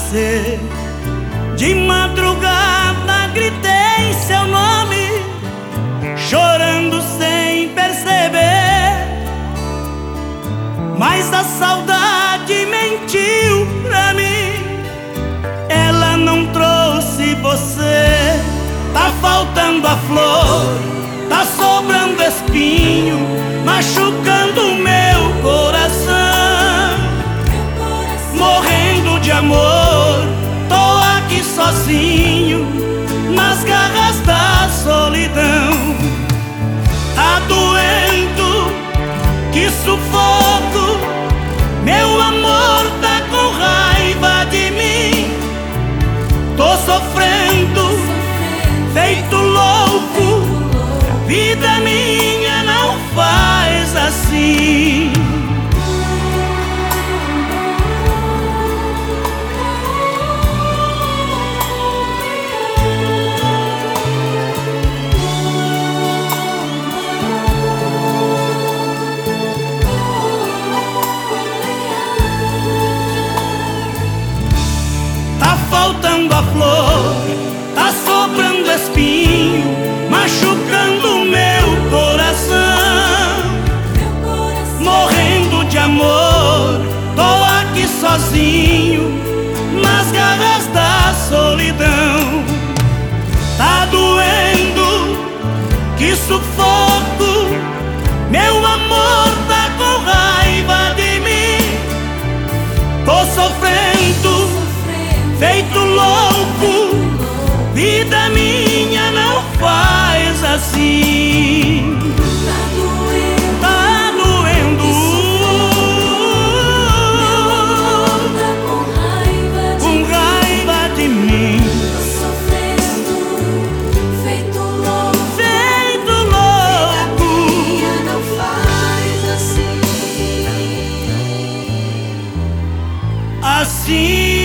você. De madrugada gritei seu nome, chorando sem perceber, mas a saudade mentiu pra mim, ela não trouxe você. Tá faltando a flor, tá sobrando espinho, machucando o meu coração. Morrendo de amor, tô aqui sozinho, nas garras da solidão. Tá doendo, que sufoco, meu amor tá com raiva de mim. Tô sofrendo, feito louco, vida minha não faz assim. Tá faltando a flor, tá sobrando espinho, machucando o meu coração. Morrendo de amor, tô aqui sozinho, nas garras da solidão. Tá doendo, que sufoco, meu amor tá com raiva de mim. Tô sofrendo, feito louco, vida minha não faz assim. Tá doendo, com raiva de mim. Tô sofrendo, feito louco, minha não faz assim. Assim